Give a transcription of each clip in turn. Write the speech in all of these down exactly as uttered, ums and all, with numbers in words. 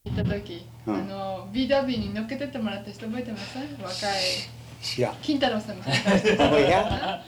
行った時、うん、あの ビーダブリュー に乗っけてってもらった人覚えてます？若い知らん。 金太郎さんみたいな。 おや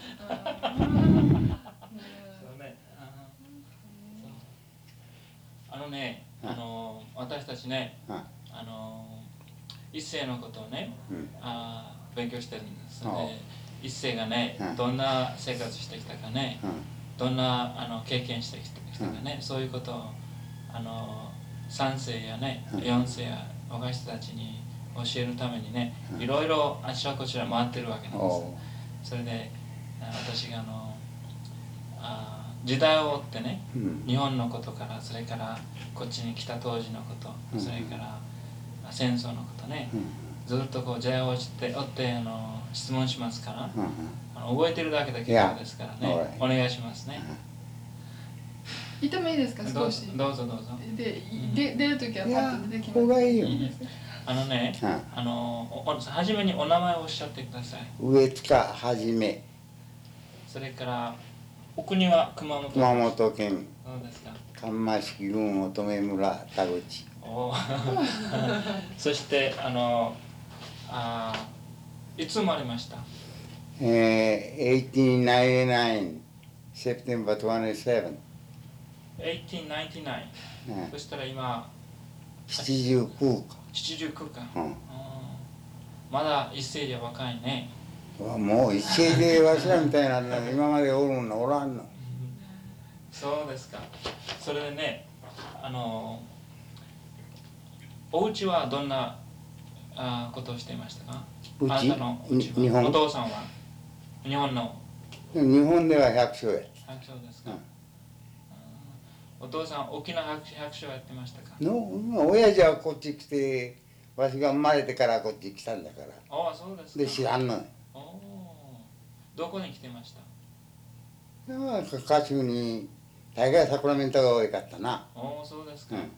あのね、あの私たちね、あの一世のことをね、うん、あ勉強してるんです。ね、一世がね、どんな生活してきたかね、うん、どんなあの経験してきたかね、うん、そういうことをあの三世やね、四世や若い人たちに教えるためにね、いろいろあちらこちら回ってるわけなんです。それで私があのあ時代を追ってね、うん、日本のことからそれからこっちに来た当時のこと、うん、それから戦争のことね、うん、ずっとこう時代を追って追ってあの質問しますから、うん、あの覚えてるだけだけですからね、お願いしますね。 言ってもいいですか？少しどうぞどうぞ。 で、で出るときはパッと出てきます。 ここがいいよ。 あのね、うん、あの初めにお名前をおっしゃってください。 上塚はじめ。 それからお国は熊本。 熊本県。 そうですか。 上益郡乙女村田口。 おそしてあのあいつ生まれました？ えー、せんはっぴゃくきゅうじゅうきゅうセプテンバーにじゅうなな。 せんはっぴゃくきゅうじゅうきゅう、うん、そしたら今ななじゅうきゅうか。 ななじゅうきゅうか、うん、まだ一世で若いね。 もう一世でわしらみたいなの今までおるのおらんの。 そうですか。それでね、あのお家はどんなあことをしていましたか？ うちあなたのうちは。 日本。 お父さんは日本の。 日本では百姓や。 百姓ですか。うん、お父さん大きな百姓やってましたか？ の親父はこっち来て、わしが生まれてからこっち来たんだから。 ああ、そうですか。 で知らんのよ。 どこに来てました？ 歌手に大概サクラメントが多かったな。 おお、そうですか。うん、そう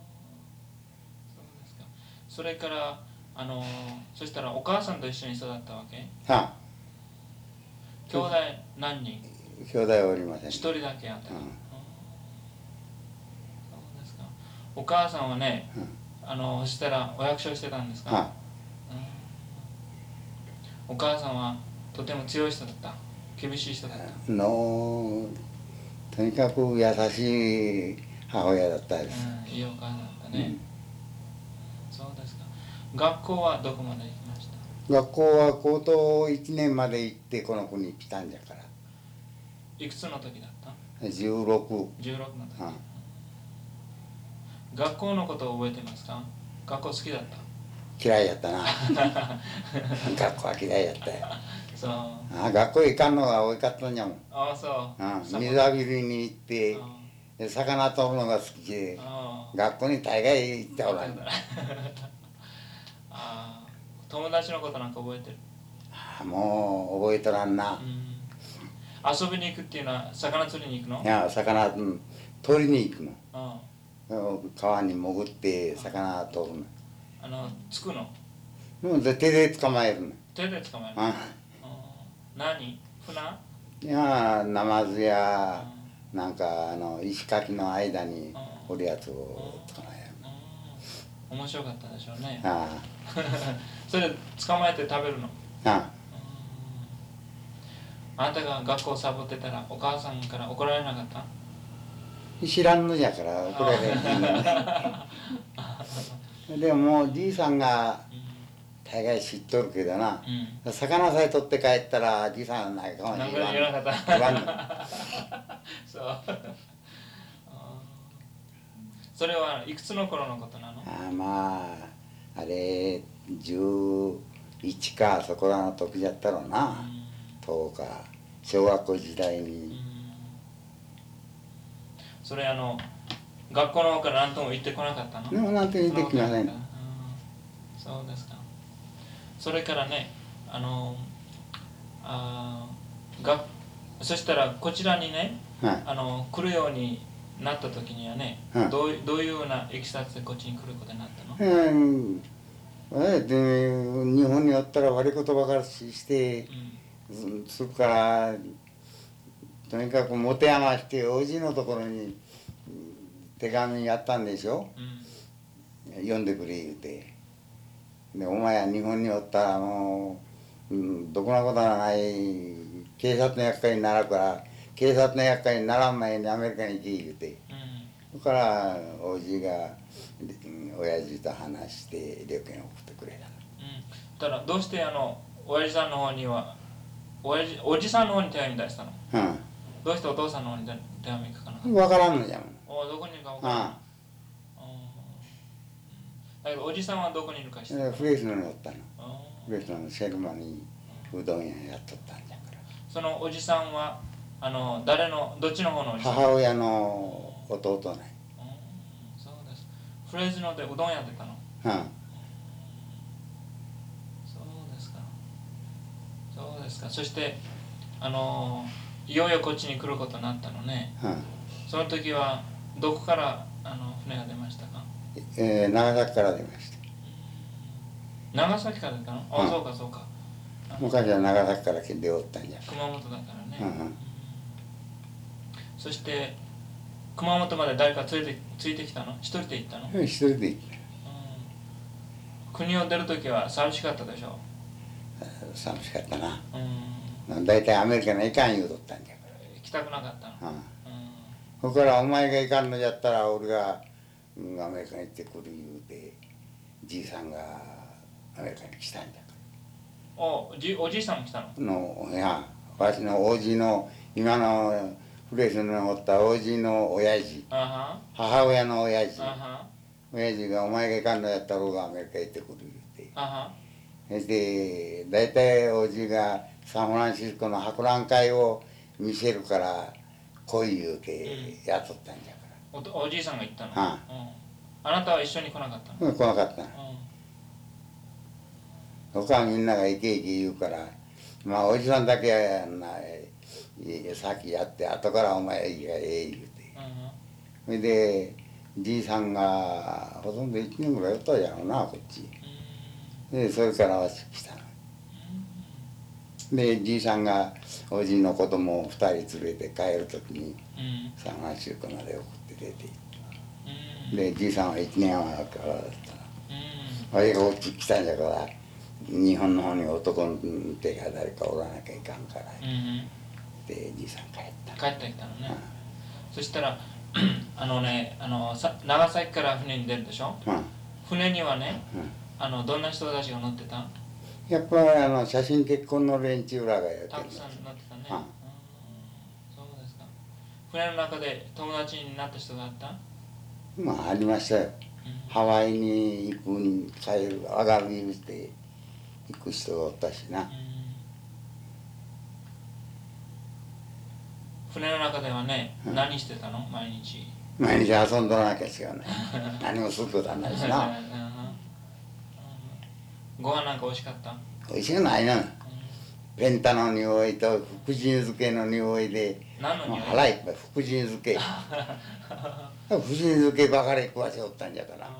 ですか。それからあのそしたらお母さんと一緒に育ったわけ？ はあ。 兄弟何人？ 兄弟はおりません。 一人だけあった。うん、そうですか。お母さんはね、うん、あのそしたらお役所してたんですか？はあ、うん、お母さんはとても強い人だった？厳しい人だった？ のとにかく優しい母親だったです。 うん、いいお母さんだったね。うん、そうですか。学校はどこまで行きました？ 学校は高等いちねんまで行ってこの国に来たんじゃから。 いくつの時だった？ じゅうろく。 じゅうろくの時。うん、学校のことを覚えてますか？学校好きだった？ 嫌いやったな。学校は嫌いやったよ。 そう。 ああ、学校行かんのが多かったんじゃもん。 ああ、そう。 ああ、水浴びに行ってで魚取るのが好きで学校に大概行っておらん。ああ、友達のことなんか覚えてる？ ああ、もう覚えとらんな。うん、 遊びに行くっていうのは魚釣りに行くの？ いや、魚、うん、取りに行くの。ああ、川に潜って魚取るの。 あの、つくの？ うん、手で捕まえるの。 手で捕まえるの？ああ、何？船？ いや、ナマズやなんかあの石垣の間におるやつを捕まえる。 面白かったでしょうね。 ああそれで捕まえて食べるの？ ああ。あなたが学校サボってたらお母さんから怒られなかった？ 知らんのじゃから怒られへん。でももうじいさんが大概知っとるけどな、うん、魚さえ取って帰ったらじいさんないかもしれない。 言わなかった。 言わんの。 そう。それはいくつの頃のことなの？ ああ、まああれじゅういちかそこらの時じゃったろうな、うん、とおか小学校時代に、うん、 それあの学校の方から何とも言ってこなかったの？ でも何とも言ってきません。 そうですか。それからね、あのあがそしたらこちらにね、はい、あの来るようになった時にはね、はい、どうどういうようないきさつでこっちに来ることになったの？ うん、えで日本におったら悪いことばかりして、うん、それからとにかく持て余しておじのところに手紙やったんでしょ。 呼んでくれ言うて、でお前は日本におったらもう、うん、どこなことはない警察の役割になるから警察の役割にならん前にアメリカに行け言うて、うん、それからおじが親父と話して旅券を送ってくれたの。 うん、だからどうしてあの親父さんの方には親父おじさんの方に手紙出したの？うん、どうしてお父さんの方に手紙書かなかった？ 分からんのじゃもん。 おどこにいるか分からん。うん、だけどおじさんはどこにいるか知ってた？ フレスノにおったの。フレスノのシェルマにうどん屋やっとったんじゃから。 そのおじさんはあの誰のどっちの方のおじさん？ 母親の弟ね。うん、 そうです。フレズノでうどんやってたの？うん。そうですか。そうですか。そしてあのいよいよこっちに来ることになったのね。うん。その時はどこからあの船が出ましたか？ えー、長崎から出ました。 長崎から出たの？あ、うん、そうかそうか。 昔は長崎から出おったんじゃ。 熊本だからね。うんうん、そして熊本まで誰か連れてついてきたの？一人で行ったの？ うん、一人で行った。 うん、国を出る時は寂しかったでしょ？ 寂しかったな。うん。大体アメリカに行かん言うとったんじゃから。 行きたくなかったの？うん。 そこからお前が行かんのじゃったら俺が、うん、アメリカに行ってくる言うてじいさんがアメリカに来たんじゃから。 おじおじいさんも来たの？ のいやわしのおじの今のフレスにおったおじの親父、母親の親父、親父がお前が行かんのやったら俺がアメリカ行ってくる言うて、そして大体おじがサンフランシスコの博覧会を見せるから来い言うて雇ったんじゃから。お, おじいさんが行ったの？ああ、あなたは一緒に来なかったの？ うん、来なかったの。他はみんなが行け行け言うからまあおじさんだけやんな先やって後からお前がええ言うて、それでじいさんがほとんどいちねんぐらいおったじゃろうなこっちでそれからわし来たのでじいさんがおじの子供をふたり連れて帰る時にサンフランシスコまで送って出て行ったでじいさんはいちねんはんからだったのわしがこっち来たんじゃから日本の方に男の手が誰かおらなきゃいかんから、うん、でじいさん帰った帰ってきたのね、うん、そしたらあのねあのさ長崎から船に出るでしょ、うん、船にはね、うん、あのどんな人たちが乗ってた？ やっぱりあの写真結婚の連中らがやってるたくさん乗ってたね、うん、そうですか。船の中で友達になった人があった？ まあありましたよ、うん、ハワイに行くに帰る上がるして行く人がおったしな、うん、 船の中ではね、うん、何してたの？毎日毎日遊んどらなきゃしようね何もすることはないしなご飯なんか美味しかった？ 美味しくないな、うん、ペンタの匂いと福神漬けの匂いで何の匂い？ 腹いっぱい福神漬け福神漬けばかり食わせおったんじゃから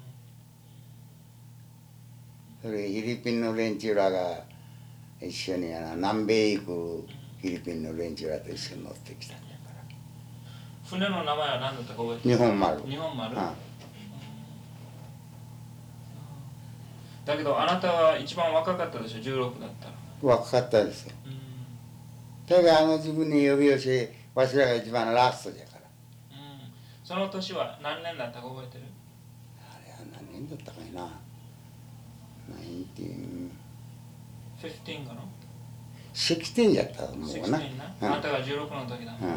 それフィリピンの連中らが一緒にやな南米行くフィリピンの連中らと一緒に乗ってきたんだから船の名前は何だったか覚えてる？日本丸。 日本丸、うん、だけどあなたは一番若かったでしょ？じゅうろくだったら。 若かったですよ、うん、だからあの自分に呼び寄せわしらが一番ラストじゃから、 うん、その年は何年だったか覚えてる？ あれは何年だったかいなナインティーンフィフティーンかなシクスティーンじゃったと思うな。 シクスティーンな、うん、あなたがじゅうろくの時だもんね、うんうん、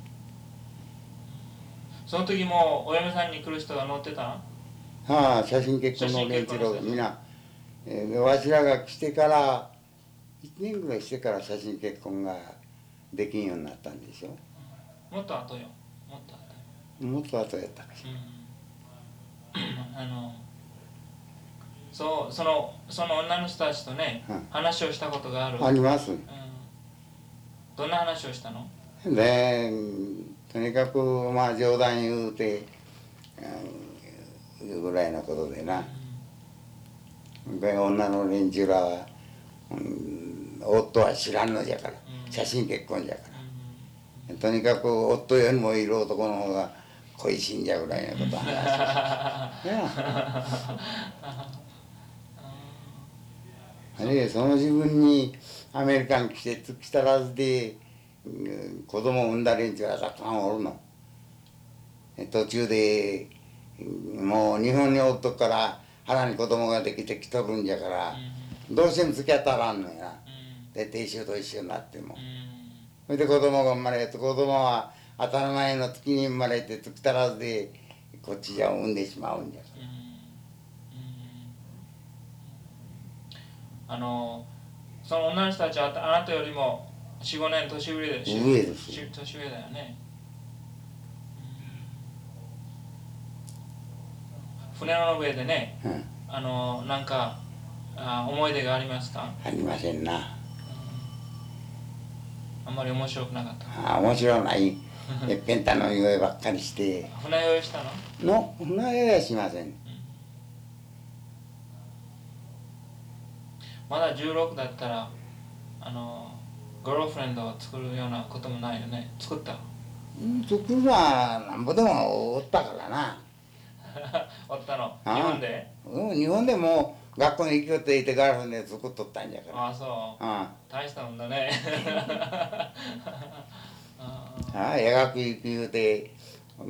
その時もお嫁さんに来る人が乗ってた？ ああ写真結婚の連中がみんな、えー、わしらが来てからいちねんぐらいしてから写真結婚ができんようになったんでしょ、 うん、もっと後よもっと後もっと後やったかしら、 うん、あのそうそのその女の人たちとね、うん、話をしたことがある？ あります、うん、 どんな話をしたの？ でとにかくまあ冗談言うて、うん、いうぐらいのことでな、うん、で女の連中らは、うん、夫は知らんのじゃから、うん、写真結婚じゃから、うん、とにかく夫よりもいる男の方が恋死んじゃうぐらいのこと話してでその自分にアメリカに来て月足らずで、うん、子供を産んだ連中がたくさんおるの。途中でもう日本におっとくから腹に子供ができてきとるんじゃから、うん、どうしても付き合ったらんのやな、うん、で亭主と一緒になっても、うん、それで子供が生まれて子供は当たり前の月に生まれて月足らずでこっちじゃ産んでしまうんじゃから、 うんうん、あのその女の人たちはあなたよりもよん、ごねん年上で上です年上だよね。船の上でね、うん、あのなんかあ思い出がありますか？ ありませんな、うん、 あんまり面白くなかった。 あ面白ないえっぺんたの酔いばっかりして船酔いしたの？ の船酔いはしません、うん、 まだじゅうろくだったらあのガールフレンドを作るようなこともないよね。作った？ うん、作るのはなんぼでもおったからなおったの？日本で？ うん、日本でも学校に行きよっていてガールフレンド作っとったんじゃから。 ああそう、ああ大したもんだねああ夜学行く言うて、うん、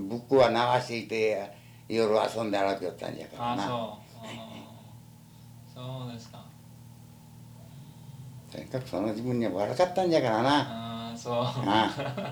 ブックは流していて夜遊んで歩きよったんじゃからな。 ああそうそうですか。 とにかくその自分には悪かったんじゃからな。 ああそうああ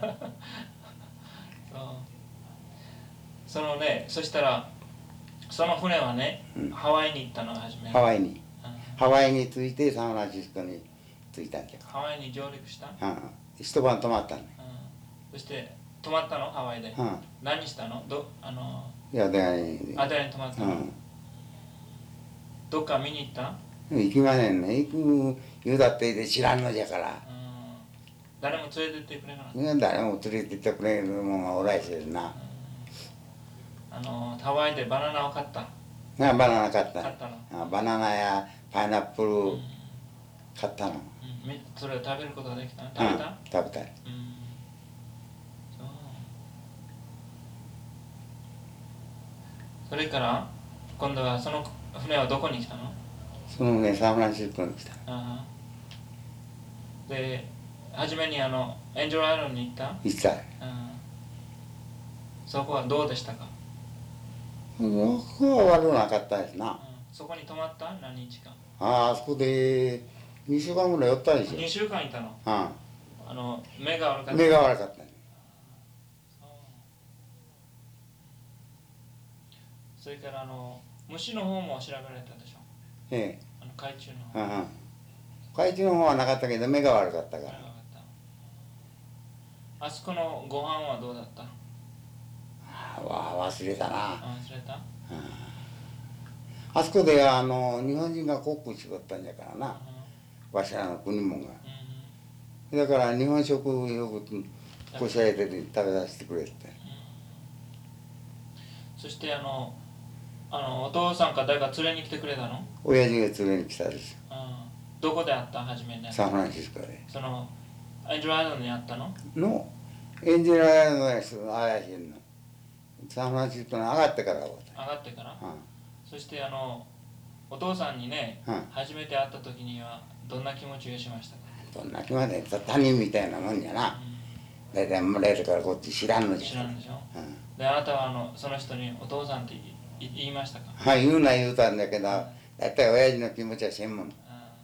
そうそのね、そしたらその船はね、うん、ハワイに行ったのが初め。 ハワイに、うん、ハワイに着いてサンフランシスコに着いたんじゃ。 ハワイに上陸した？ うん、一晩泊まったの、うん、 そして泊まったのハワイで、うん、何したの？どあのいやでアテネに泊まったの、うん、どっか見に行った？ 行きませんね。行く言うだって知らんのじゃから、うん、 誰も連れてってくれなかった？ 誰も連れてってくれるもんがおらいしですな、うん、 あのハワイでバナナを買った？あバナナ買った。 買ったの？ あバナナやパイナップル買ったの、うん、 それを食べることができたの？食べた？うん、 食べたい、うん、 そうそれから今度はその船はどこに来たの？ その船サンフランシスコに来た。 あで初めにあのエンジェルアイランドに行った？ 行った。 そこはどうでしたか？ そこは悪くなかったですな、うん、 そこに泊まった？何日間？ ああそこでにしゅうかんぐらい寄ったでしょ。 にしゅうかんいたの？ うん、あの目が悪かった？ 目が悪かった、ね、 それからあの虫の方も調べられたでしょ？ ええ、 あの海中の方、 うん、海中の方はなかったけど目が悪かったから。 あそこのご飯はどうだった？ あ忘れたな。 忘れた、うん、 あそこであの日本人がコックしとったんじゃからな、うん、わしらの国もんが、うん、だから日本食よくこしらえて食べさせてくれって、うん、 そしてあのあのお父さんか誰か連れに来てくれたの？ 親父が連れに来たですよ、 うん、どこで会った？初めにサンフランシスコで。 そのエンジェルアイランドに会ったの？ のエンジェルアイランドの人が怪しいのサンフランシスコに上がってから。上がってから、うん、そしてあのお父さんにね、うん、初めて会った時にはどんな気持ちがしましたか？ どんな気持ちで他人みたいなもんじゃな、うん、大体生まれるからこっち知らんのじゃ。 知らんでしょ、うん、であなたはあのその人にお父さんって言いましたか？ はい、言うな言うたんだけど、うん、大体親父の気持ちはせんもん、うん、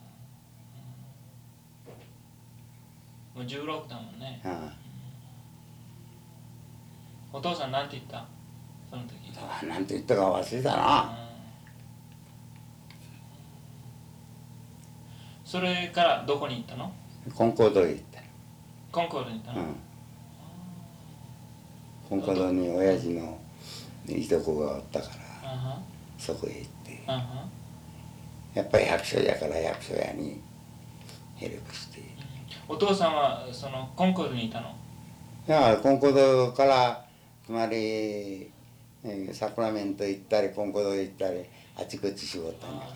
もうじゅうろくだもんね、うん、お父さんなんて言った？その時なんて言ったか忘れたな、うん、 それからどこに行ったの？ コンコードへ行った。 コンコードに行ったの、うん、 コンコードに親父のいとこがおったから、uh-huh. そこへ行って、uh-huh. やっぱり役所やから役所屋にヘルプして、 うん、お父さんはそのコンコードにいたの？ いやコンコードからつまりサクラメント行ったりコンコード行ったりあちこち絞ったんだから。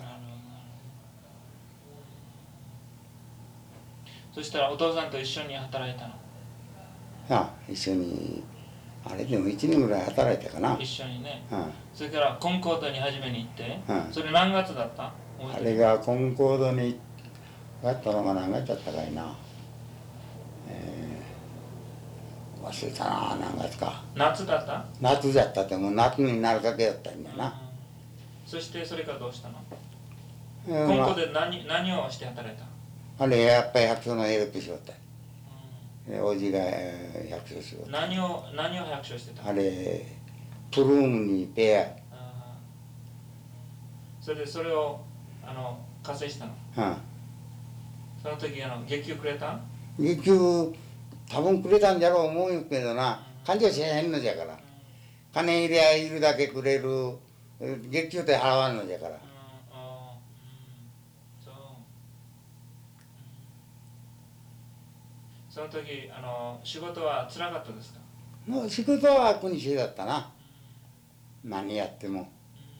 そしたらお父さんと一緒に働いたの？ ああ一緒にあれでもいちねんぐらい働いたかな。 一緒にね、 うん、 それからコンコードに初めに行って、 うん、 それ何月だった？ あれがコンコードにやったのが何月だったかいな、えー、忘れたな、何月か。 夏だった？ 夏だったって、もう夏になるだけだったんだな、 うん、そしてそれからどうしたの？ えー、 コンコードで 何, 何をして働いた？ あれやっぱり百姓のヘルプしよった。おじが百姓しよった。 何を何を百姓してた？ あれプルームにペア。 あ、それでそれをあの稼いしたの？ うん。 その時あの月給くれた？ 月給多分くれたんじゃろう思うけどな、勘定しへんのじゃから。金入れゃいるだけくれる、月給って払わんのじゃから。 その時あの仕事はつらかったですか？ もう仕事は苦しいだったな、何やっても。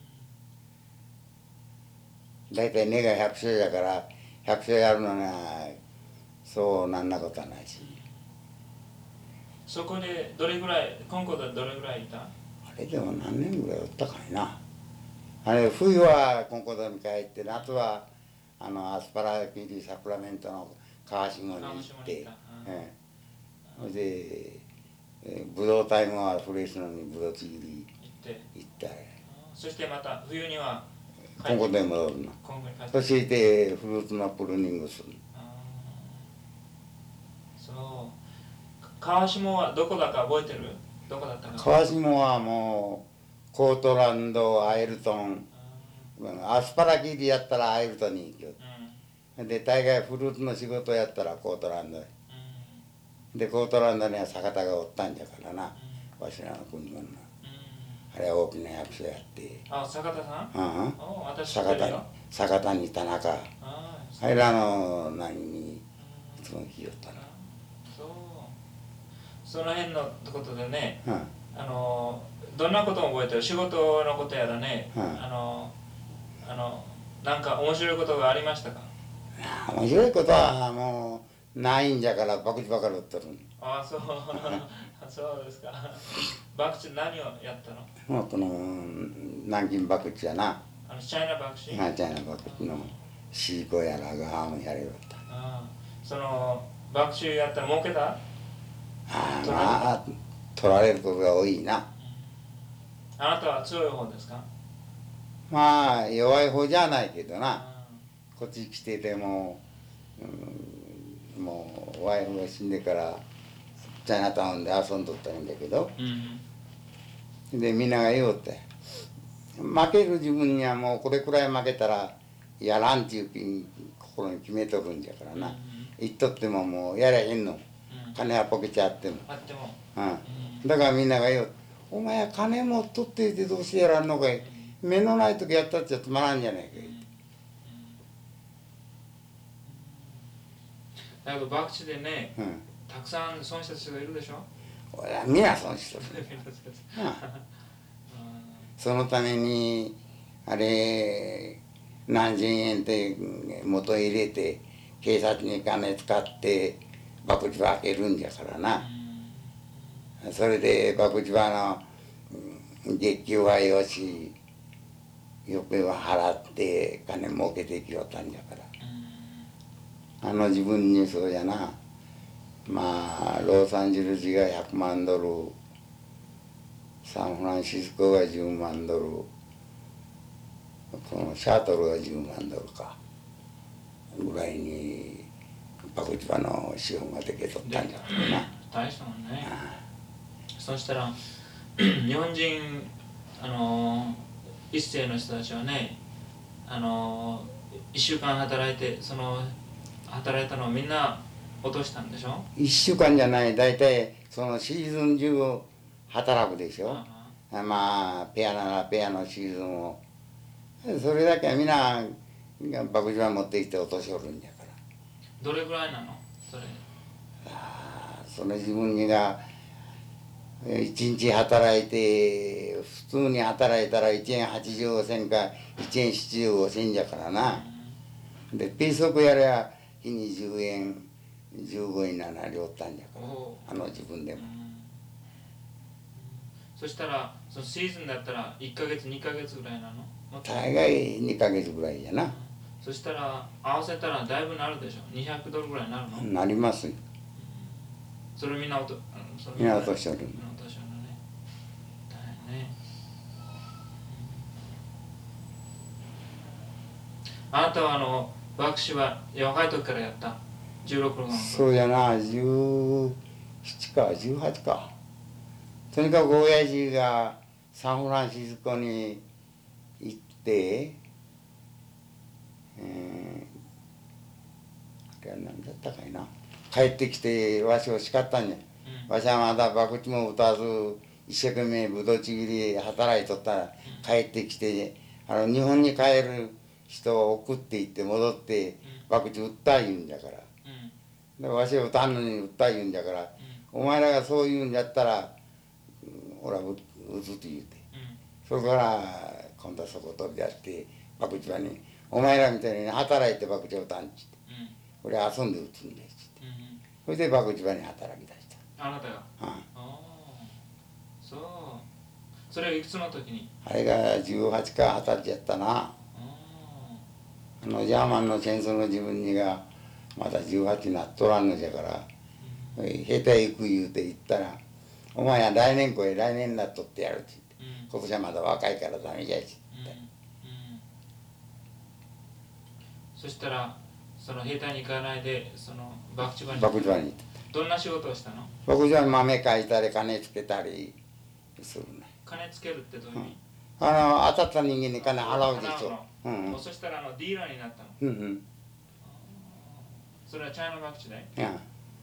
大体根が百姓だから百姓やるのはそうなんなことはないし。 そこでどれぐらい、コンコードでどれぐらいいた？ あれでも何年ぐらいおったかいな。あれ冬はコンコードに帰って、夏はあのアスパラギリサクラメントの川下に行って、ええ、で、えブドウタイムはフレッシュのにブドウちぎり行った。 そしてまた冬にはコンコードに戻るの。そしてフルーツのプルーニングする。 そう。川下はどこだか覚えてる？どこだったか？ 川下はもうコートランド、アイルトン、アスパラギリやったらアイルトンに行く。で大概フルーツの仕事やったらコートランドへ、うん、でコートランドには坂田がおったんじゃからな、うん、わしらの国軍の、うん、あれは大きな役所やって。 あ、坂田さん、 うん、 私坂田に坂田に田中、あれらの何にいつも来よったな。 そう、その辺のことでね、 うん、 あのどんなことを覚えてる？仕事のことやらね、 うん、 あのあのなんか面白いことがありましたか？ 面白いことはもうないんじゃから博打ばかり売っとる。 ああ、そうそうですか。博打何をやったの？ もうこの南京博打やな、 あのチャイナ博打、 チャイナ博打のシーコやらがもやれよった。 ああ、その博打やったら儲けた？ああ、まあ取られることが多いな。 あなたは強い方ですか？ まあ弱い方じゃないけどな、こっち来てても、うん、もうワイフが死んでからチャイナタウンで遊んどったんだけど、うん、でみんなが言おって負ける自分にはもうこれくらい負けたらやらんっていう心に決めとるんじゃからな、うん、言っとってももうやらへんの、うん、金はポケチあっても、あっても、うん、だからみんなが言う、お前は金持っとっていてどうしてやらんのかい、目のない時やったっちゃつまらんじゃないかい。 だけど博打でね、うん、たくさん損した人がいるでしょ。 俺は皆損しとる。そのためにあれ何千円って元入れて警察に金使って博打場開けるんじゃからな。それで博打場の月給はよしよくは払って金儲けてきよったんじゃから。あの自分にそうやな、まあロサンゼルスがひゃくまんドル、サンフランシスコがじゅうまんドル、このシャトルがじゅうまんドルかぐらいに博打場の資本ができとったんじゃからな。 大したもんね。そしたら日本人あの一世の人たちはね、あのいっしゅうかん働いてその働いたのをみんな落としたんでしょ？ いっしゅうかんじゃない、大体そのシーズン中働くでしょ。あまあペアならペアのシーズンを、それだけはみんな博打場持ってきて落としおるんじゃから。 どれぐらいなのそれ？ ああ、その自分が一日働いて普通に働いたらいちえんはちじゅうごせんかいちえんななじゅうごせんじゃからな。でペーソクやれば日にじゅうえんじゅうごえんななりおったんじゃから、あの自分でも。 そしたらそのシーズンだったらいっかげつにかげつぐらいなの？ 大概にかげつぐらいやな。 そしたら合わせたらだいぶなるでしょ。にひゃくドルぐらいになるの？ なります。 それみんな落とみんな落としてる。 落としてるのね。大変ね。あなたはあの爆死は若い時からやった？じゅうろくの頃。 そうやな、じゅうななかじゅうはちか。とにかく親父がサンフランシスコに行って、えー、あれは何だったかいな、帰ってきてわしを叱ったんや、うん、わしはまだ博打も打たず一生懸命ぶどうちぎり働いとったら、帰ってきてあの日本に帰る人を送って行って戻って博打打った言うんじゃから、うん、でわしは打たんのに打った言うんじゃから、うん、お前らがそう言うんじゃったら俺は打つって言うて、うん、それから今度はそこ取り出して博打場にお前らみたいに働いて博打を打たんっつって、うん、俺は遊んで打つんですっつって、うん、それで博打場に働き出した。 あなたが？ああ、そう。それはいくつの時に？ あれがじゅうはちかはたちやったな。あのジャーマンの戦争の自分にがまだじゅうはちになっとらんのじゃから、うん、兵隊行く言うて行ったらお前は来年来い、来年になっとってやるって言って、うん、今年はまだ若いからダメじゃいって言って、うんうん、 そしたらその兵隊に行かないでその博打場に博打場に行って、 どんな仕事をしたの？ 博打場に豆かいたり金つけたりするね。 金つけるってどういう意味？ うん、あの当たった人間に金払うでしょ。 うんうん、そしたらあのディーラーになったの？ うんうん、 それはチャイナ博打で？ いや、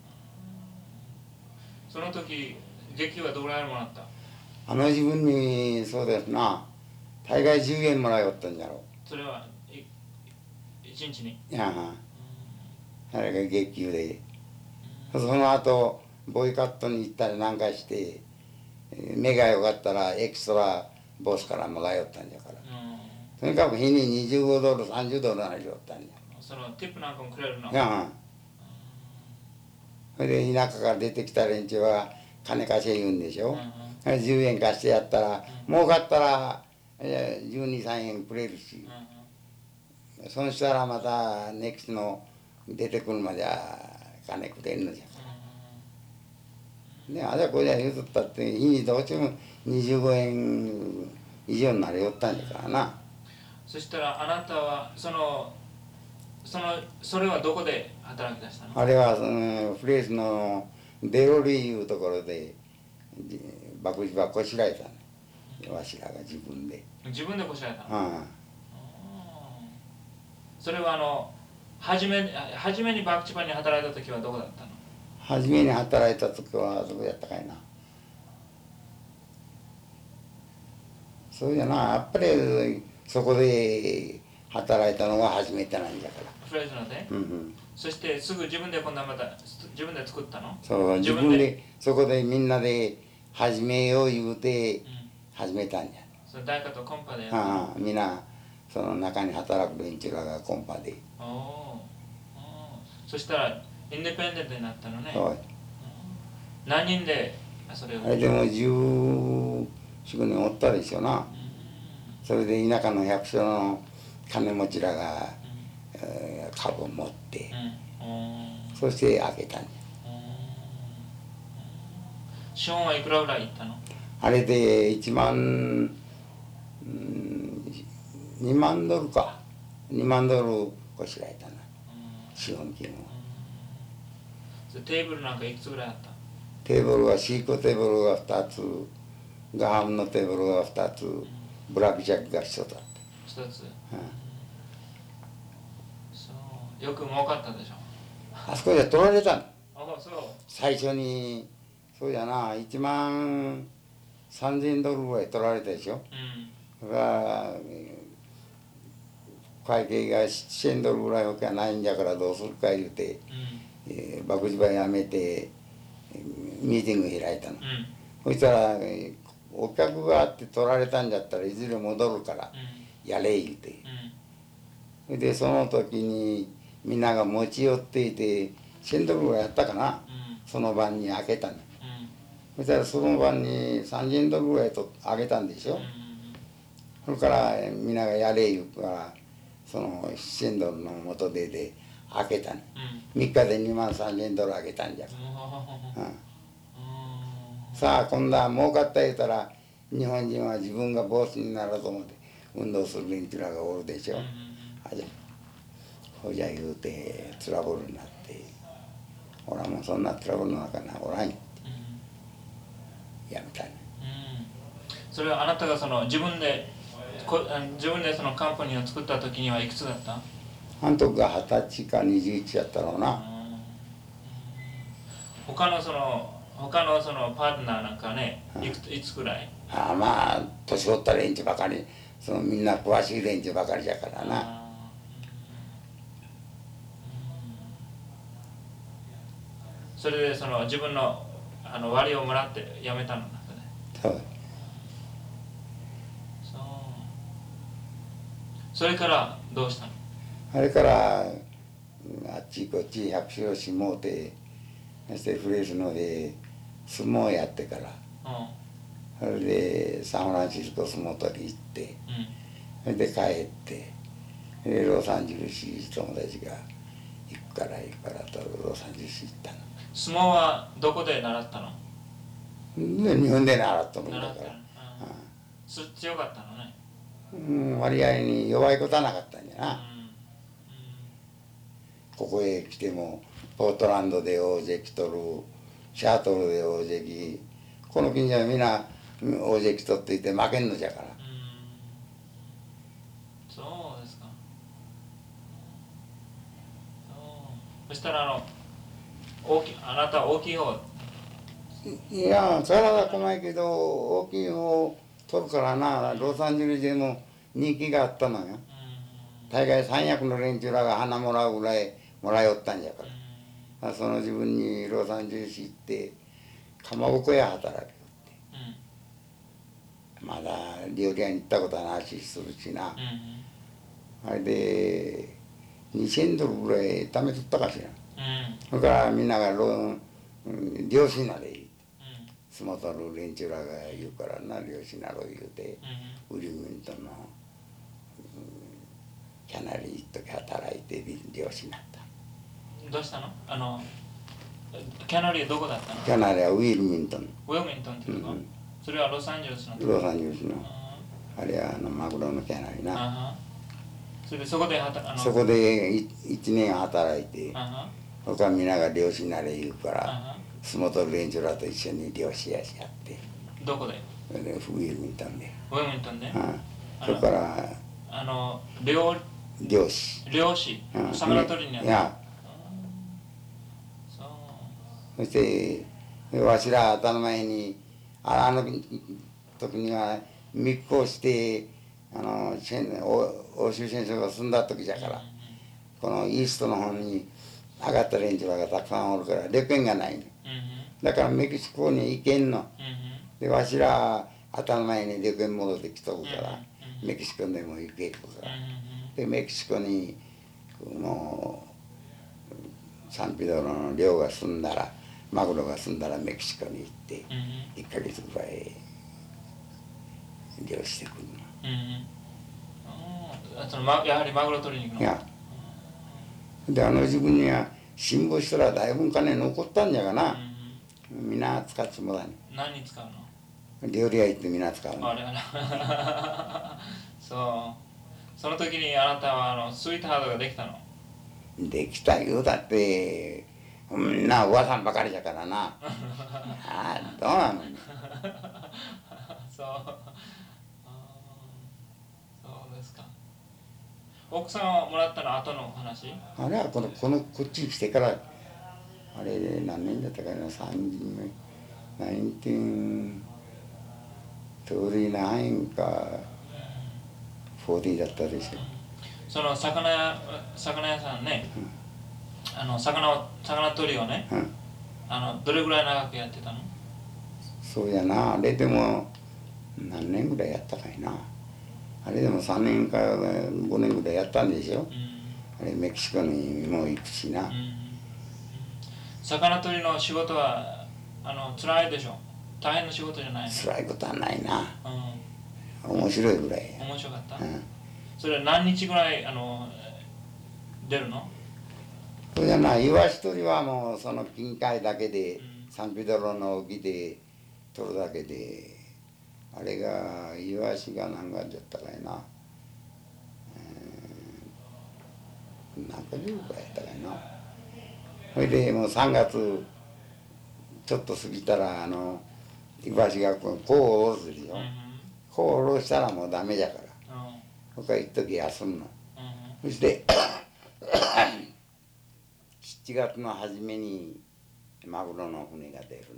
その時月給はどれぐらいもらった？ あの自分にそうですな、大概じゅうえんもらいよったんじゃろう。それはい一日に？ いや、あれが月給で、その後ボイカットに行ったりなんかして目が良かったらエクストラボスからもらいよったんじゃから、とにかく日ににじゅうごドルさんじゅうドルなりよったんじゃ。 そのティップなんかもくれるの？ いや、それで田舎から出てきた連中は金貸せ言うんでしょ、うんうん、じゅうえん貸してやったら、うん、儲かったらじゅうに、さんえんくれるし、うんうん、そしたらまたネクストの出てくるまでは金くれんのじゃから、であれはこれじゃ言うとったって日にどうしてもにじゅうごえん以上になりよったんだからな。 そしたらあなたはそのそのそれはどこで働き出したの？ あれはそのフレースのデロリーいうところで博打場こしらえたの、わしらが自分で自分でこしらえたの？ ああ、 それはあの初め初めに博打場に働いた時はどこだったの？ 初めに働いた時はどこやったかいな。そうじゃな、やっぱりそこで働いたのが初めてなんじゃから。 フレーズので、うんうん、そしてすぐ自分で今度はまた自分で作ったの？ そう、自分でそこでみんなで始めよう言うて始めたんじゃ、 うん、それ誰かとコンパでやった？ ああ、みんなその中に働く連中らがコンパで。 おお、そしたらインディペンデントになったのね。 そう、 何人でそれを？ あれでもじゅうよん、ごにんおったでしょうな、うん、それで田舎の百姓の金持ちらが、うん、株を持って、うん、そして開けたんじゃ。 資本はいくらぐらいいったの？ あれでいちまん、うん、にまんドルか、にまんドルこしらえたな、資本金を。 テーブルなんかいくつぐらいあった？ テーブルはシークテーブルがふたつ、ガハムのテーブルがふたつ、ブラックジャックがひとつあった。 ひとつ、うん、そうよく儲かったでしょ？ あそこで取られたの。 あ、そう。 最初にそうじゃな、いちまんさんぜんドルぐらい取られたでしょ、うん、それから会計がななせんドルぐらいわけはないんじゃからどうするか言うて、うん、えー、博打場やめてミーティング開いたの、うん、そしたらお客があって取られたんじゃったらいずれ戻るからやれ言うて、うん、でその時にみんなが持ち寄っていてせんドルぐらいやったかな、うん、その晩に開けたの、 そしたらその晩にさんじゅうドルぐらいとあげたんでしょ、うん、それからみんながやれ言うからそのななせんドルの元でで開けたの、うん、みっかでにまんさんぜんドルあげたんじゃから、うん、さあ今度は儲かった言うたら日本人は自分がボスになろうと思って運動する連中らがおるでしょ、うん、あじゃほじゃ言うてトラブルになって俺はもうそんなトラブルの中にはおらんよって、うん、やめたね、 うん、それはあなたがその自分でこ自分でそのカンパニーを作った時にはいくつだった？ あの時がはたちかにじゅういちやったろうな、うん、 他のその他のそのパートナーなんかね、いくついつくらい？ ああまあ年取った連中ばかりそのみんな詳しい連中ばかりじゃからな、うん、 それでその自分のあの割をもらって辞めたの？ そうそれからどうしたの？ あれからあっちこっち百姓しもうてそしてフレースので相撲やってから、うん、それでサンフランシスコ相撲取り行って、うん、それで帰ってでロサンゼルス友達が行くから行くからとロサンゼルス行ったの。 相撲はどこで習ったの？ で日本で習ったもんだから、うん、 強かったのね。 うん、割合に弱いことはなかったんじゃな、うんうん、ここへ来てもポートランドで大関取るシャートルで大関この近所はみんな大関取っていて負けんのじゃから、うん、 そうですか。そしたらあの大きあなたは大きい方いや体細いけど大きい方取るからなロサンゼルスでも人気があったのよ。大概三役の連中らが花もらうぐらいもらいおったんじゃから、その自分にロサンゼルス行ってかまぼこ屋働きよって、まだ料理屋に行ったことはなしするしな、あれでにせんドルぐらい貯めとったかしら、それからみんなが漁師になれ相撲取る連中らが言うからな漁師なろう言うて、うん、ウリミントンの、うん、キャナリー一時働いて漁師になった。 どうしたの？あのキャナリーどこだったの？ キャナリーはウィルミントン。 ウィルミントンっていうの、うん、それはロサンゼルスのロサンゼルスのあれはあのマグロのキャナリーな。 あそれでそこで働あのそこで一年働いてそこから皆が漁師になれ言うから相撲取る連中らと一緒に漁師やしやって。 どこで？ ウィルミントンで。 ウィルミントンで、うん、 それからあの漁漁師漁師、うん、魚取りにやった。いやそしてわしら頭の前にあの時には密航してあの欧州戦争が済んだ時じゃから、うん、このイーストの方に上がった連中がたくさんおるから旅券がないの、うん、だからメキシコに行けんの、うん、でわしら頭の前に旅券戻ってきとるから、うん、メキシコでも行けるから、うん、でメキシコにもうサンピドロの漁が済んだらマグロが済んだらメキシコに行っていっかげつぐらい漁してくるの。 うん、そのまやはりマグロ取りに行くの？いやであの自分には辛抱したらだいぶ金残ったんじゃがな、うん、みんな使ってもらう。 何に使うの？ 料理屋行ってみんな使うの。 あれあらそうその時にあなたはあのスイートハートができたの？ できたようだってみんな噂ばかりだからなああどうなのそうそうですか。奥さんはもらったの後の話？ あれはこのこのこっちに来てからあれ何年だったかなさんじゅうねんナインティーントゥーティーナインかフォーティーだったでしょ。 その魚屋魚屋さんね、うん、あの魚を魚取りをね、うん、あのどれぐらい長くやってたの？ そうやなあれでも何年ぐらいやったかいなあれでもさんねんかごねんぐらいやったんでしょ、うん、あれメキシコにも行くしな、うん、 魚取りの仕事はあの辛いでしょ？ 大変な仕事じゃないの？ 辛いことはないな。 うん、 面白いぐらいや。 面白かった、 うん、 それは何日ぐらいあの出るの？ それじゃな、イワシ取りはもうその近海だけで、うん、サンピドロの沖で取るだけで、あれがイワシが何月だったかいな、えー、何かじゅうかやったかいな。それでもうさんがつちょっと過ぎたらあのイワシがこう下ろすでしょ、うん、こう下ろしたらもうダメじゃから、うん、そこから一時休むの、うん、そしてしちがつの初めにマグロの船が出るの、うん、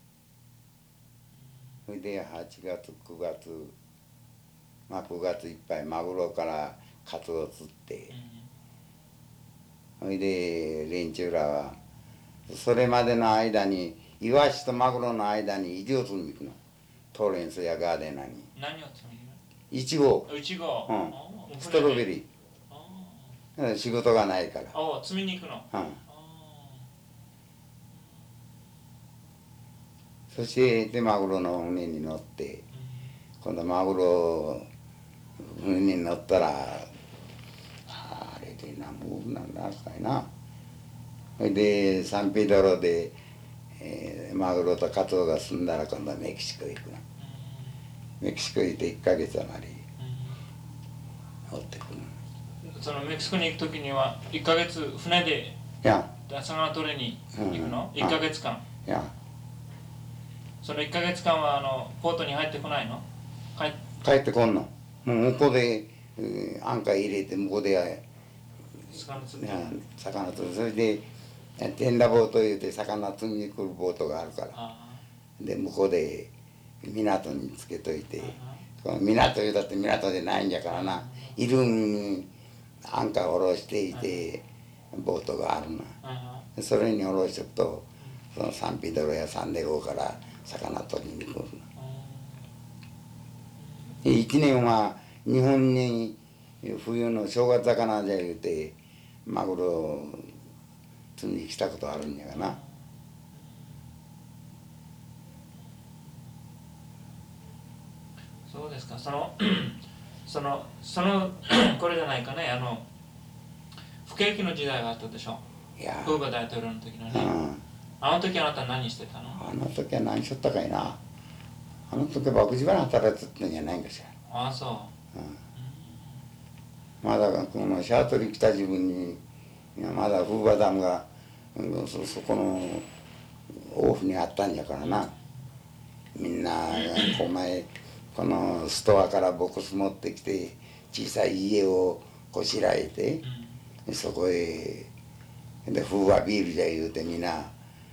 それではちがつくがつ、まあ、くがついっぱいマグロからカツオ釣って、うん、それで連中らはそれまでの間にイワシとマグロの間にイチゴ釣りに行くの。トーレンスやガーデナに。 何を釣りに行くの？ イチゴ。 イチゴ。 うん。ストロベリー。仕事がないから。 ああ、積みに行くの。うん。 そしてでマグロの船に乗って、今度マグロ船に乗ったらあれで何分なんだかいな。それでサンピドロで、えー、マグロとカツオが済んだら今度はメキシコ行くの。メキシコ行っていっかげつ余りおってくる。 そのメキシコに行く時にはいっかげつ船で魚取りに行くの？うん、いっかげつかん。 いやそのいっかげつかんはあのポートに入ってこないの？ 帰, 帰ってこんの。もう向こうで、えー、アンカー入れて向こうで魚釣って、 魚釣る。それでテンダボートいうて魚釣りに来るボートがあるから、で向こうで港につけといて、この港いうだって港でないんじゃからな、いるにアンカー下ろしていてボートがあるの。それに下ろしておくとそのサンピドロやサンデゴから魚取りに来るの。一年は日本に冬の正月魚じゃ言うてマグロ釣りに来たことあるんやがな。 そうですか。そのそのそのこれじゃないかね、あの不景気の時代があったでしょ。 いやフーバー大統領の時のね、うん、あの時あなた何してたの？ あの時は何しとったかいな。あの時は博打場に働いてたんじゃないんかしら。 ああそう、 うん、まだこのシャートに来た自分にまだフーバーダムが そ, そこのオフにあったんやからな。みんなお前このストアからボックス持ってきて小さい家をこしらえて、うん、そこへでフーバービールじゃ言うてみんな、うん、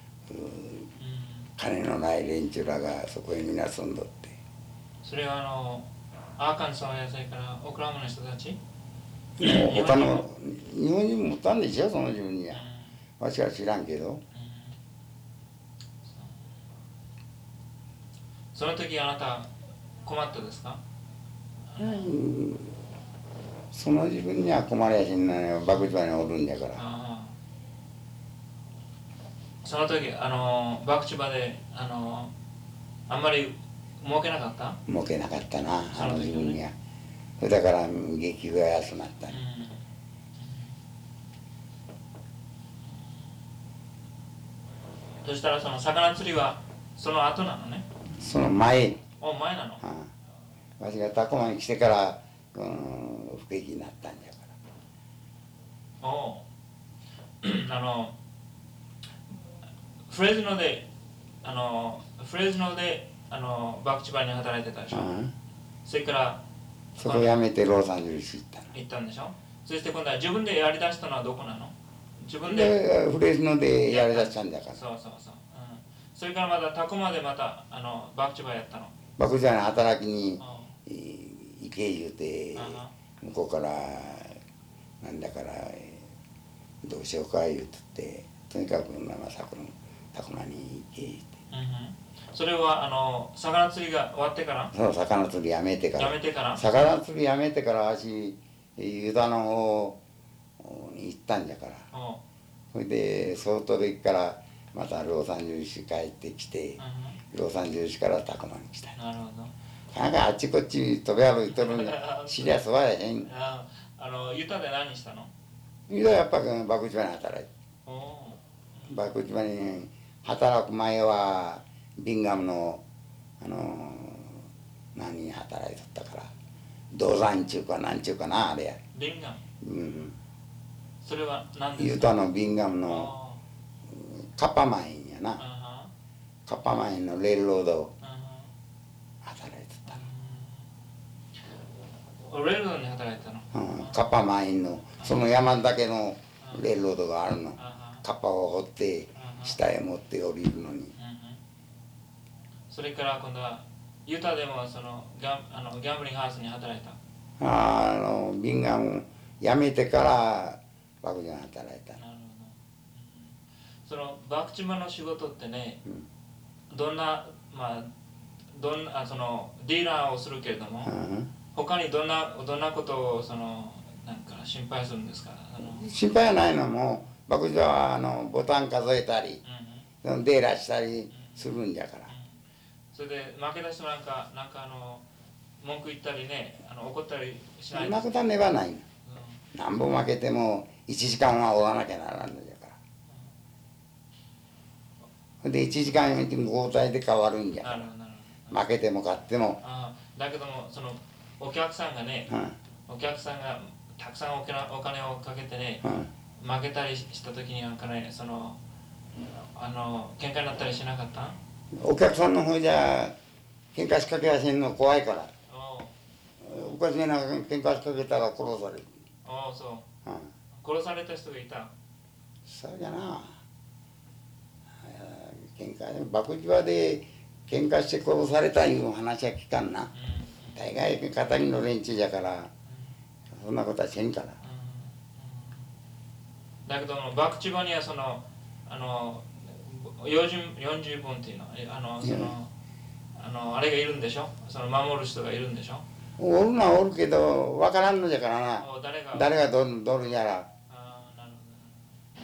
金のない連中らがそこへみんな住んどって。 それはあのアーカンソーやそれからオクラホマの人たち？ 他の日本人もおったんでしょその自分には、うん、わしは知らんけど、うん、 その時あなた困ったですか？ うん、その自分には困りやしんないよ。博打場におるんやから。 あその時あの博打場であのあんまり儲けなかった？ 儲けなかったなあの自分には。だから劇が安くなった、ね、 うん、そしたらその魚釣りはその後なのね。 その前。 お前なの？ ああ、わしがタコマに来てから、うん、不景気になったんじゃから。おあのフレズノであのフレズノであの博打場に働いてたでしょ。それからそこ辞めてロサンゼルス行ったの。 行ったんでしょ。そして今度は自分でやりだしたのはどこなの？自分ででフレズノでやりだしたんだから。 そうそうそう、うん、それからまたタコまでまたあの博打場やったの。 博打場に働きに行け言うて向こうからなんだからどうしようか言うてってとにかくまあタコマに行け言うて、うんうん、 それはあの魚釣りが終わってから？ そう、魚釣りやめてから。 やめてから？ 魚釣りやめてからわしユダの方に行ったんじゃから。それで相当で行くからまたロサンゼルス帰ってきて、ロサンゼルスからタコマに来た。 なるほど。 なんかあっちこっち飛び歩いとるんだ。知りゃそばやへん。 ああのユタで何したの？ ユタやっぱバクチバに働いて。バクチバに働く前はビンガムのあの何働いとったから。銅山中かなんちゅうかなあれや。 ビンガム。 うん。 それは何ですか？ ユタのビンガムのカッパマインやな。カッパマインのレールロードを働いてた。レールロードに働いてたの？ うん、カッパマインのその山だけのレールロードがあるの。カッパを掘って下へ持って降りるのに。 それから今度はユタでもそのギャンあのギャンブリングハウスに働いた。 ああのビンガム辞めてからバクチバに働いた。なるほど。 そのバクチバの仕事ってね、うん、どんなまあどんなそのディーラーをするけれども、うん、他にどんなどんなことをそのなんか心配するんですか？あの心配はないのもバクチバはあのボタン数えたり、うん、デーラしたりするんじゃから。うん、 それで負けた人なんかなんかあの文句言ったりね、あの怒ったりしないんですか？ そんなことはねばないの。何本負けてもいちじかんは追わなきゃならんのじゃから。でいちじかん交代で変わるんじゃから。負けても勝っても。 あだけどもそのお客さんがね、うん、お客さんがたくさんお金お金をかけてね、うん、負けたりした時になんかね、そのあの喧嘩になったりしなかった？ お客さんの方じゃ喧嘩しかけやせんの怖いから。おかしげな喧嘩しかけたら殺される。 ああそう、うん、殺された人がいた？ そうじゃな。喧嘩バクチバで喧嘩して殺されたいう話は聞かんな。うん、大概片木の連中じゃから、うん、そんなことはせんから。 うん、だけどバクチバにはそのあのよんじゅうぶんっていうのあのその、うん、あのあれがいるんでしょ？その守る人がいるんでしょ？ おるのはおるけど分からんのじゃからな。 誰が誰がどどるやら。 ああなるほど。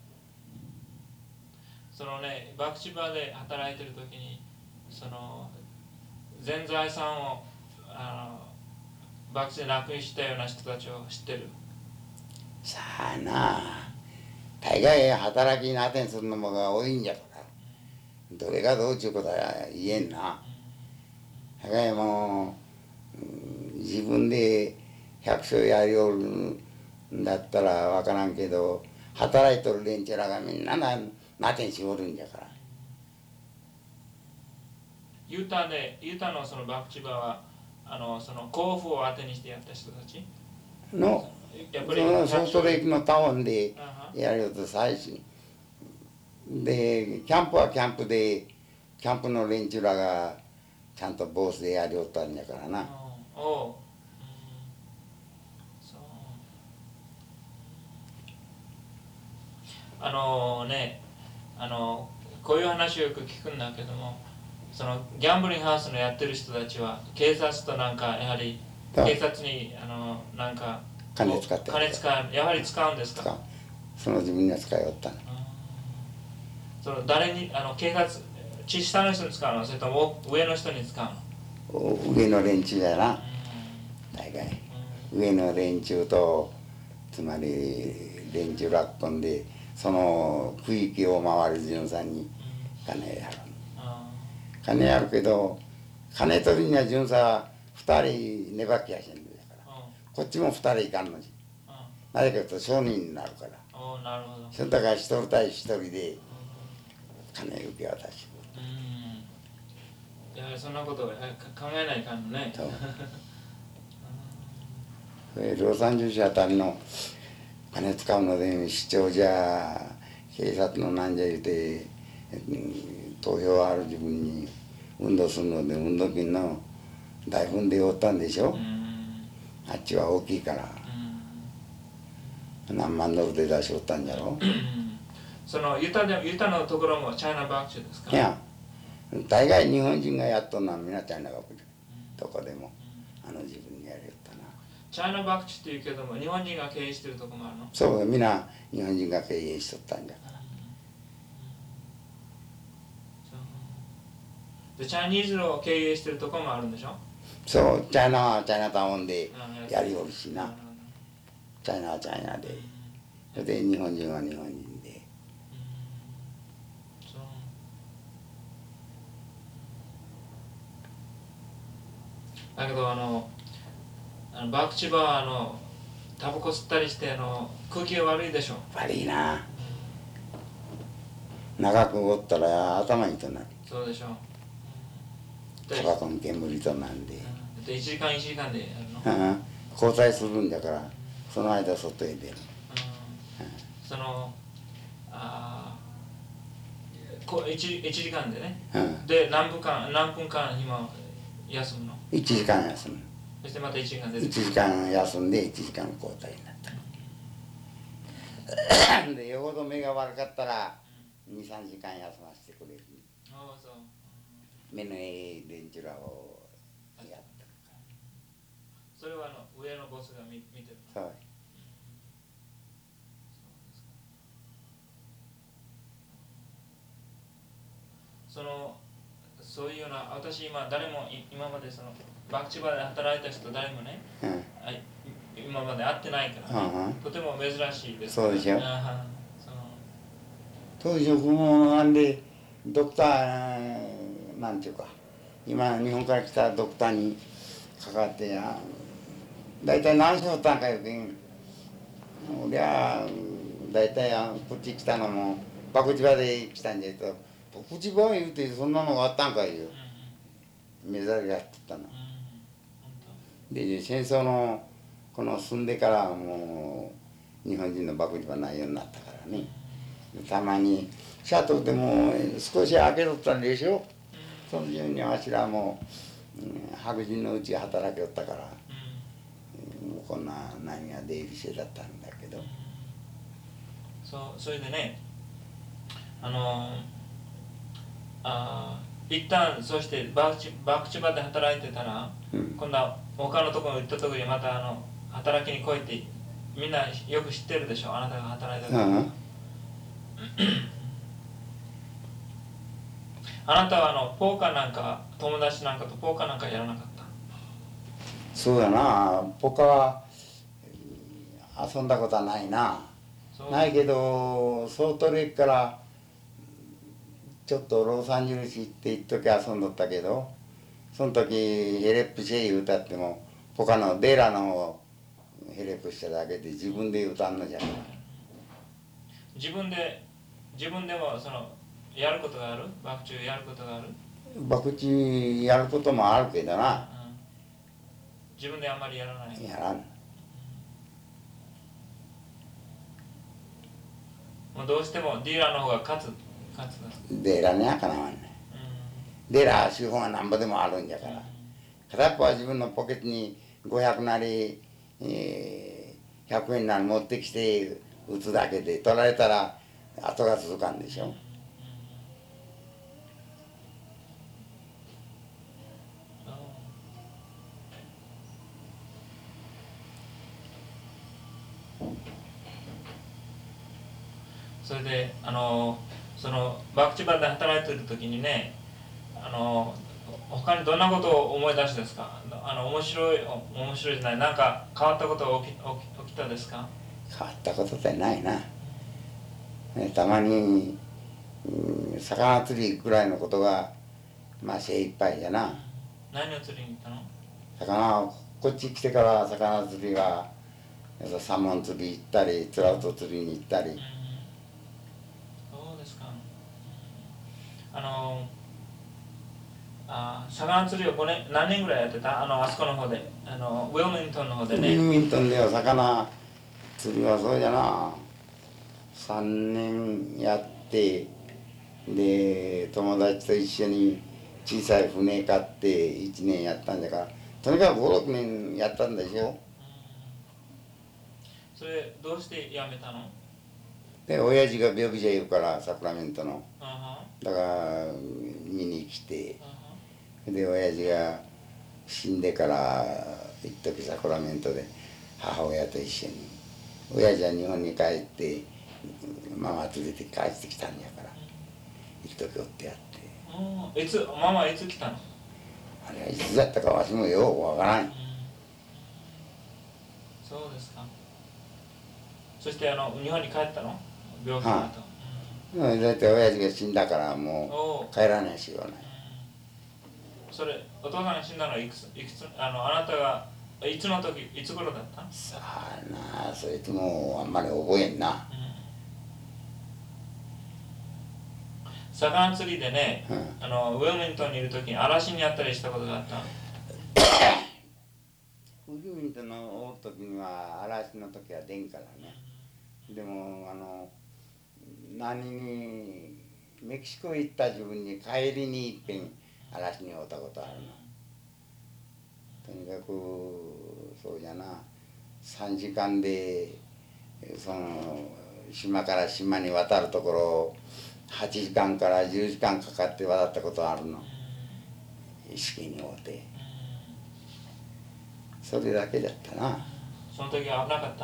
そのねバクチバで働いてる時にその全財産をあのバクチでなくしたような人たちを知ってる？ さあな大概働きにあてんするのもが多いんじゃから、どれがどうちゅうことは言えんな。大概もう自分で百姓やりおるんだったら分からんけど、働いとる連中らがみんなななてんしおるんじゃから。 ユタでユタのそのバクチバはあのその甲府を当てにしてやった人たちのやっぱりそのソートレイクのタウンでやると最初でキャンプはキャンプでキャンプの連中らがちゃんとボスでやりおったんじゃからな。 おお、うん、そうあのねあのこういう話をよく聞くんだけども、そのギャンブリングハウスのやってる人たちは警察となんかやはり警察にあのなんか金使って金使うやはり使うんですか？ その自分には使いおったの。 その誰にあの警察下の人に使うの、それとも上の人に使うの？上の連中やな。大概上の連中とつまり連中ラッコンでその区域を回る巡査に金やる。金やるけど金取りには巡査はふたり粘っきゃしんのやから、こっちもふたりいかんのじ。なぜかというと商人になるから。 おなるほど。 それだから一人対一人で金受け渡し。 いやそんなこと考えないかんのね。 ロサンゼルスあたりの金使うので市長じゃ警察のなんじゃ言うて投票ある自分に運動するので運動金の大分でおったんでしょ。あっちは大きいから何万ドルで出しおったんじゃろ。 そのユタでユタのところもチャイナバックチですか？ いや大概日本人がやっとんのはみんなチャイナバックチ、どこでもあの自分にやりよったな。 チャイナバックチっていうけども日本人が経営してるとこもあるの？ そうみんな日本人が経営しとったんじゃから。 で、チャイニーズを経営してるとこもあるんでしょ？ そう、チャイナはチャイナタウンでやりおるしな。チャイナはチャイナで。それで日本人は日本人で。 だけどあの、あのバクチバはあのタバコ吸ったりしてあの空気が悪いでしょ。 悪いな。長くおったら頭にとなる。 そうでしょ。 タバコの煙となんで。 でいちじかんいちじかんでやるの？ うん、交代するんだからその間外へ出る。 そのあこ 1, いちじかんでね、うん、で何分間何分間今休むの？ いちじかん休む。 そしてまたいちじかん出ていちじかん休んでいちじかん交代になった、うん、でよほど目が悪かったらにさんじかん休ませてくれる。 ああそう。 目のええ連中らをやった。 それはあの上のボスが 見, 見てるの？ そう。 そのそういうような私今誰も今までそのバクチバで働いた人誰もね、うん、今まで会ってないからね、うん、とても珍しいです、ね、 そうでしょ。当時僕もなんでドクターなんていうか今日本から来たドクターにかかってや大体何しよったんかよけん俺は大体こっち来たのもバクチバで来たんじゃけどバクチバ言うてそんなのがあったんかよ、うん、目障りがってたの、うん、で戦争のこの住んでからもう日本人のバクチバないようになったからね、うん、たまにシャトルでも少し開けとったんでしょ、うん、そのようにわしらも、うん、白人のうち働きよったから、うん、もうこんな何が出入りしてだったんだけど、うん、 そうそれでねあのあ一旦そしてバクチバクチバで働いてたら、うん、今度は他のところに行ったところにまたあの働きに来いってみんなよく知ってるでしょあなたが働いたところ、うん、あなたはあのポーカーなんか友達なんかとポーカーなんかやらなかった？ そうだな、ポーカーは遊んだことはないな。ないけどソートレイクからちょっとロサンゼルス行って一時遊んどったけどその時ヘレップシェイ歌っても他のデーラの方をヘレップしただけで自分で歌んのじゃない。 自分で自分でもそのやることがある？バクチやることがある？ バクチやることもあるけどな、うん、 自分であんまりやらない？ やらん。 もうどうしてもディーラーの方が勝つ勝つデーラにはかなわんね、うん、デーラ資本はなんぼでもあるんじゃから、うん、片っぽは自分のポケットにごひゃくなり、えー、ひゃくえんなり持ってきて打つだけで取られたら後が続かんでしょ、 それであのそのバクチバで働いてる時にねあの他にどんなことを思い出すですか？あの面白い面白いじゃないなんか変わったことが起き起きたですか？ 変わったことってないな、ね、たまに、うん、魚釣りぐらいのことがまあ精一杯じゃな。 何を釣りに行ったの？ 魚こっち来てから魚釣りはサーモン釣り行ったりトラウト釣りに行ったり、うん、 そうですか。あのあ魚釣りをごねん何年ぐらいやってた？あのあそこの方であのウィルミントンの方でね。 ウィルミントンでは魚釣りはそうじゃなさんねんやってで友達と一緒に小さい船買っていちねんやったんだからとにかくごろくねんやったんでしょ、うん、 それどうしてやめたの？ で親父が病気じゃいるからサクラメントの、 uh-huh. だから見に来て、uh-huh. で親父が死んでから一時サクラメントで母親と一緒に親父は日本に帰ってママ連れて帰ってきたんやから一時おってやって、 うん、いつママいつ来たの？ あれはいつだったかわしもよくわからん、うん、 そうですか。そしてあの日本に帰ったの？病気の後、はあ、うん、だって親父が死んだからもう帰らないしようない、 うん、それお父さんが死んだのはいくつ、いくつあのあなたがいつの時、いつ頃だった？ さあなあ、それともあんまり覚えんな、うん、 魚釣りでね、うん、あのウェルミントンにいる時に嵐にあったりしたことがあった？ ウェルミントンのおる時には嵐の時は出んからね、うん、でもあの何にメキシコ行った自分に帰りにいっぺん嵐に遭ったことあるの。とにかくそうじゃな、さんじかんでその島から島に渡るところをはちじかんからじゅうじかんかかって渡ったことあるの、意識におうて。それだけだったな。 その時は危なかった？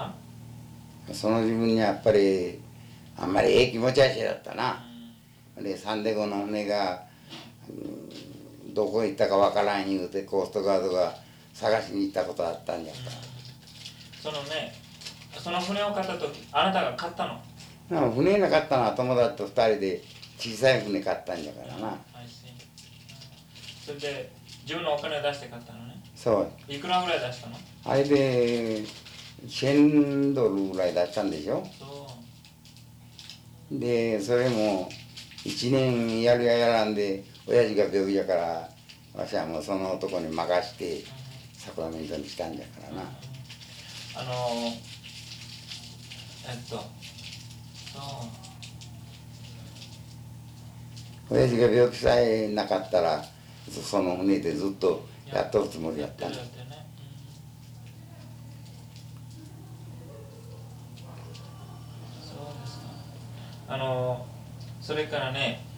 その自分にやっぱりあんまりええ気持ち悪いだったな、うん、でサンデゴの船が、うん、どこ行ったかわからん言うてコーストガードが探しに行ったことあったんじゃから、 そのね、その船を買った時あなたが買ったの？ 船なかったのは友達とふたりで小さい船買ったんじゃからな、うん、 それで自分のお金を出して買ったのね。 そう。 いくらぐらい出したの？ あれでせんドルぐらい出したんでしょ。そうでそれもいちねんやるややらんで親父が病気やからわしはもうその男に任してサクラメントにしたんじゃからな、うん、 あのえっとそう親父が病気さえなかったらその船でずっとやっとるつもりやったんだ。 あのそれからね、